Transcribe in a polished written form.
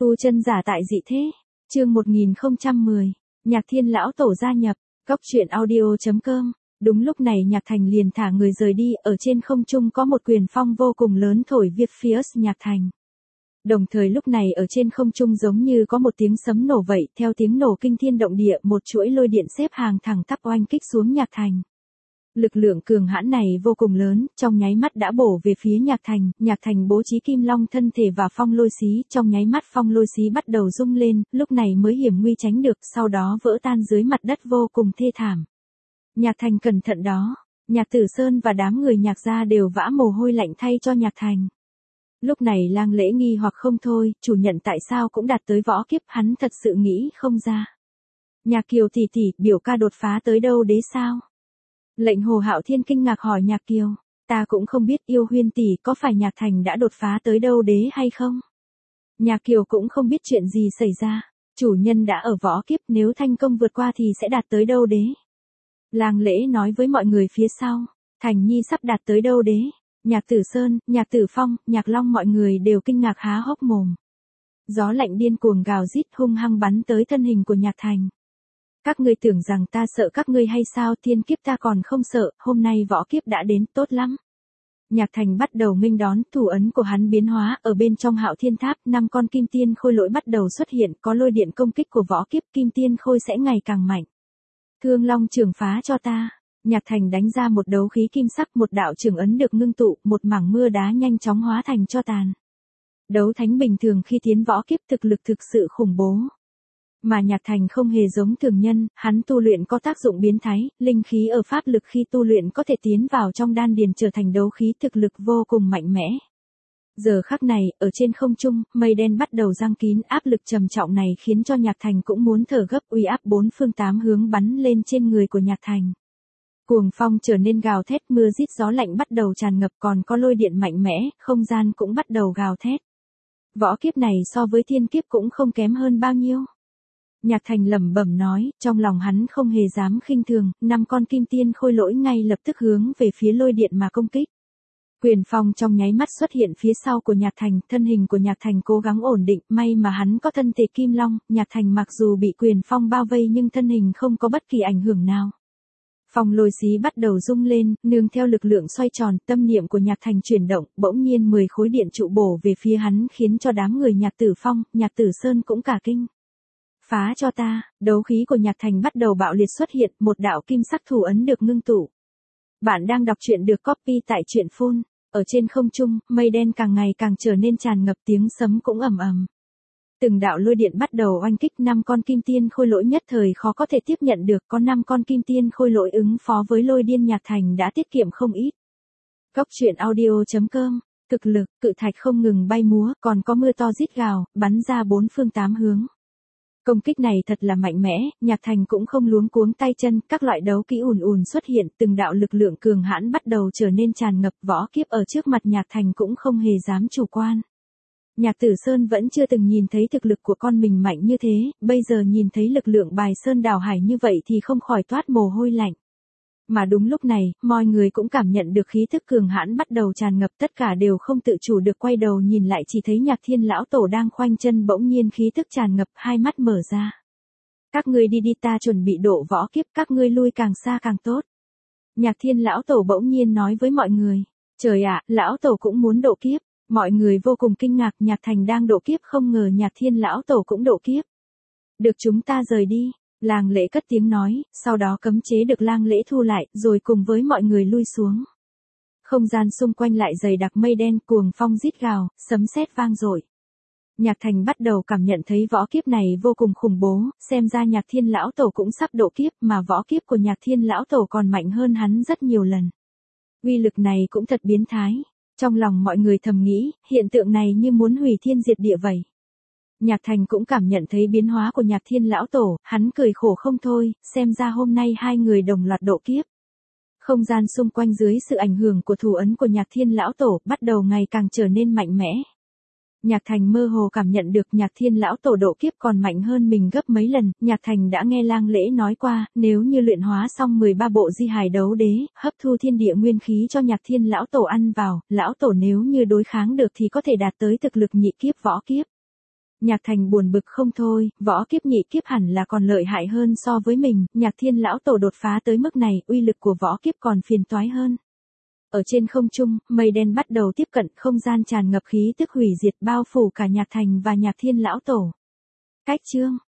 Tu chân giả tại dị thế. Chương 1010. Nhạc Thiên lão tổ gia nhập. Góc truyện audio.com. Đúng lúc này Nhạc Thành liền thả người rời đi, ở trên không trung có một quyền phong vô cùng lớn thổi viết phía Nhạc Thành. Đồng thời lúc này ở trên không trung giống như có một tiếng sấm nổ vậy, theo tiếng nổ kinh thiên động địa, một chuỗi lôi điện xếp hàng thẳng tắp oanh kích xuống Nhạc Thành. Lực lượng cường hãn này vô cùng lớn, trong nháy mắt đã bổ về phía Nhạc Thành bố trí kim long thân thể và phong lôi xí, trong nháy mắt phong lôi xí bắt đầu rung lên, lúc này mới hiểm nguy tránh được, sau đó vỡ tan dưới mặt đất vô cùng thê thảm. Nhạc Thành cẩn thận đó, Nhạc Tử Sơn và đám người Nhạc gia đều vã mồ hôi lạnh thay cho Nhạc Thành. Lúc này Lang Lễ nghi hoặc không thôi, chủ nhận tại sao cũng đạt tới võ kiếp, hắn thật sự nghĩ không ra. Nhạc Kiều tỷ tỷ, biểu ca đột phá tới đâu đế sao? Lệnh Hồ Hạo Thiên kinh ngạc hỏi Nhạc Kiều, ta cũng không biết Yêu Huyên tỷ có phải Nhạc Thành đã đột phá tới đâu đế hay không? Nhạc Kiều cũng không biết chuyện gì xảy ra, chủ nhân đã ở võ kiếp, nếu thành công vượt qua thì sẽ đạt tới đâu đế? Lang Lễ nói với mọi người phía sau, Thành Nhi sắp đạt tới đâu đế? Nhạc Tử Sơn, Nhạc Tử Phong, Nhạc Long mọi người đều kinh ngạc há hốc mồm. Gió lạnh điên cuồng gào rít hung hăng bắn tới thân hình của Nhạc Thành. Các ngươi tưởng rằng ta sợ các ngươi hay sao, thiên kiếp ta còn không sợ, hôm nay võ kiếp đã đến, tốt lắm. Nhạc Thành bắt đầu nghênh đón, thủ ấn của hắn biến hóa, ở bên trong Hạo Thiên Tháp, 5 con kim tiên khôi lỗi bắt đầu xuất hiện, có lôi điện công kích của võ kiếp, kim tiên khôi sẽ ngày càng mạnh. Thương Long trường phá cho ta. Nhạc Thành đánh ra một đấu khí kim sắc, một đạo trường ấn được ngưng tụ, một mảng mưa đá nhanh chóng hóa thành tro tàn. Đấu thánh bình thường khi tiến võ kiếp thực lực thực sự khủng bố. Mà Nhạc Thành không hề giống thường nhân, hắn tu luyện có tác dụng biến thái, linh khí ở pháp lực khi tu luyện có thể tiến vào trong đan điền trở thành đấu khí, thực lực vô cùng mạnh mẽ. Giờ khắc này, ở trên không trung, mây đen bắt đầu giăng kín, áp lực trầm trọng này khiến cho Nhạc Thành cũng muốn thở gấp, uy áp bốn phương tám hướng bắn lên trên người của Nhạc Thành. Cuồng phong trở nên gào thét, mưa rít gió lạnh bắt đầu tràn ngập, còn có lôi điện mạnh mẽ, không gian cũng bắt đầu gào thét. Võ kiếp này so với thiên kiếp cũng không kém hơn bao nhiêu. Nhạc Thành lẩm bẩm nói, trong lòng hắn không hề dám khinh thường, 5 con kim tiên khôi lỗi ngay lập tức hướng về phía lôi điện mà công kích. Quyền phong trong nháy mắt xuất hiện phía sau của Nhạc Thành, thân hình của Nhạc Thành cố gắng ổn định, may mà hắn có thân thể kim long, Nhạc Thành mặc dù bị quyền phong bao vây nhưng thân hình không có bất kỳ ảnh hưởng nào. Phong lôi xí bắt đầu rung lên, nương theo lực lượng xoay tròn, tâm niệm của Nhạc Thành chuyển động, bỗng nhiên 10 khối điện trụ bổ về phía hắn, khiến cho đám người Nhạc Tử Phong, Nhạc Tử Sơn cũng cả kinh. Phá cho ta, đấu khí của Nhạc Thành bắt đầu bạo liệt xuất hiện, một đạo kim sắc thủ ấn được ngưng tụ. Bạn đang đọc truyện được copy tại truyện phun. Ở trên không trung, mây đen càng ngày càng trở nên tràn ngập, tiếng sấm cũng ầm ầm. Từng đạo lôi điện bắt đầu oanh kích, 5 con kim tiên khôi lỗi nhất thời khó có thể tiếp nhận được, có 5 con kim tiên khôi lỗi ứng phó với lôi điên, Nhạc Thành đã tiết kiệm không ít. Góc truyện audio.com. Cực lực, cự thạch không ngừng bay múa, còn có mưa to rít gào, bắn ra bốn phương tám hướng. Công kích này thật là mạnh mẽ, Nhạc Thành cũng không luống cuống tay chân, các loại đấu kỹ ùn ùn xuất hiện, từng đạo lực lượng cường hãn bắt đầu trở nên tràn ngập, võ kiếp ở trước mặt Nhạc Thành cũng không hề dám chủ quan. Nhạc Tử Sơn vẫn chưa từng nhìn thấy thực lực của con mình mạnh như thế, bây giờ nhìn thấy lực lượng bài sơn đảo hải như vậy thì không khỏi toát mồ hôi lạnh. Mà đúng lúc này, mọi người cũng cảm nhận được khí thức cường hãn bắt đầu tràn ngập, tất cả đều không tự chủ được quay đầu nhìn lại, chỉ thấy Nhạc Thiên lão tổ đang khoanh chân, bỗng nhiên khí thức tràn ngập, hai mắt mở ra. Các ngươi đi đi, ta chuẩn bị độ võ kiếp, các ngươi lui càng xa càng tốt. Nhạc Thiên lão tổ bỗng nhiên nói với mọi người. Trời ạ, lão tổ cũng muốn độ kiếp. Mọi người vô cùng kinh ngạc, Nhạc Thành đang độ kiếp, không ngờ Nhạc Thiên lão tổ cũng độ kiếp. Được, chúng ta rời đi. Lang Lễ cất tiếng nói, sau đó cấm chế được Lang Lễ thu lại, rồi cùng với mọi người lui xuống. Không gian xung quanh lại dày đặc mây đen, cuồng phong rít gào, sấm sét vang dội. Nhạc Thành bắt đầu cảm nhận thấy võ kiếp này vô cùng khủng bố, xem ra Nhạc Thiên lão tổ cũng sắp độ kiếp, mà võ kiếp của Nhạc Thiên lão tổ còn mạnh hơn hắn rất nhiều lần. Uy lực này cũng thật biến thái. Trong lòng mọi người thầm nghĩ, hiện tượng này như muốn hủy thiên diệt địa vậy. Nhạc Thành cũng cảm nhận thấy biến hóa của Nhạc Thiên lão tổ, hắn cười khổ không thôi, xem ra hôm nay hai người đồng loạt độ kiếp. Không gian xung quanh dưới sự ảnh hưởng của thủ ấn của Nhạc Thiên lão tổ bắt đầu ngày càng trở nên mạnh mẽ. Nhạc Thành mơ hồ cảm nhận được Nhạc Thiên lão tổ độ kiếp còn mạnh hơn mình gấp mấy lần, Nhạc Thành đã nghe Lang Lễ nói qua, nếu như luyện hóa xong 13 bộ di hài đấu đế, hấp thu thiên địa nguyên khí cho Nhạc Thiên lão tổ ăn vào, lão tổ nếu như đối kháng được thì có thể đạt tới thực lực nhị kiếp võ kiếp. Nhạc Thành buồn bực không thôi, võ kiếp nhị kiếp hẳn là còn lợi hại hơn so với mình, Nhạc Thiên lão tổ đột phá tới mức này, uy lực của võ kiếp còn phiền toái hơn. Ở trên không trung, mây đen bắt đầu tiếp cận, không gian tràn ngập khí tức hủy diệt bao phủ cả Nhạc Thành và Nhạc Thiên lão tổ. Cách chương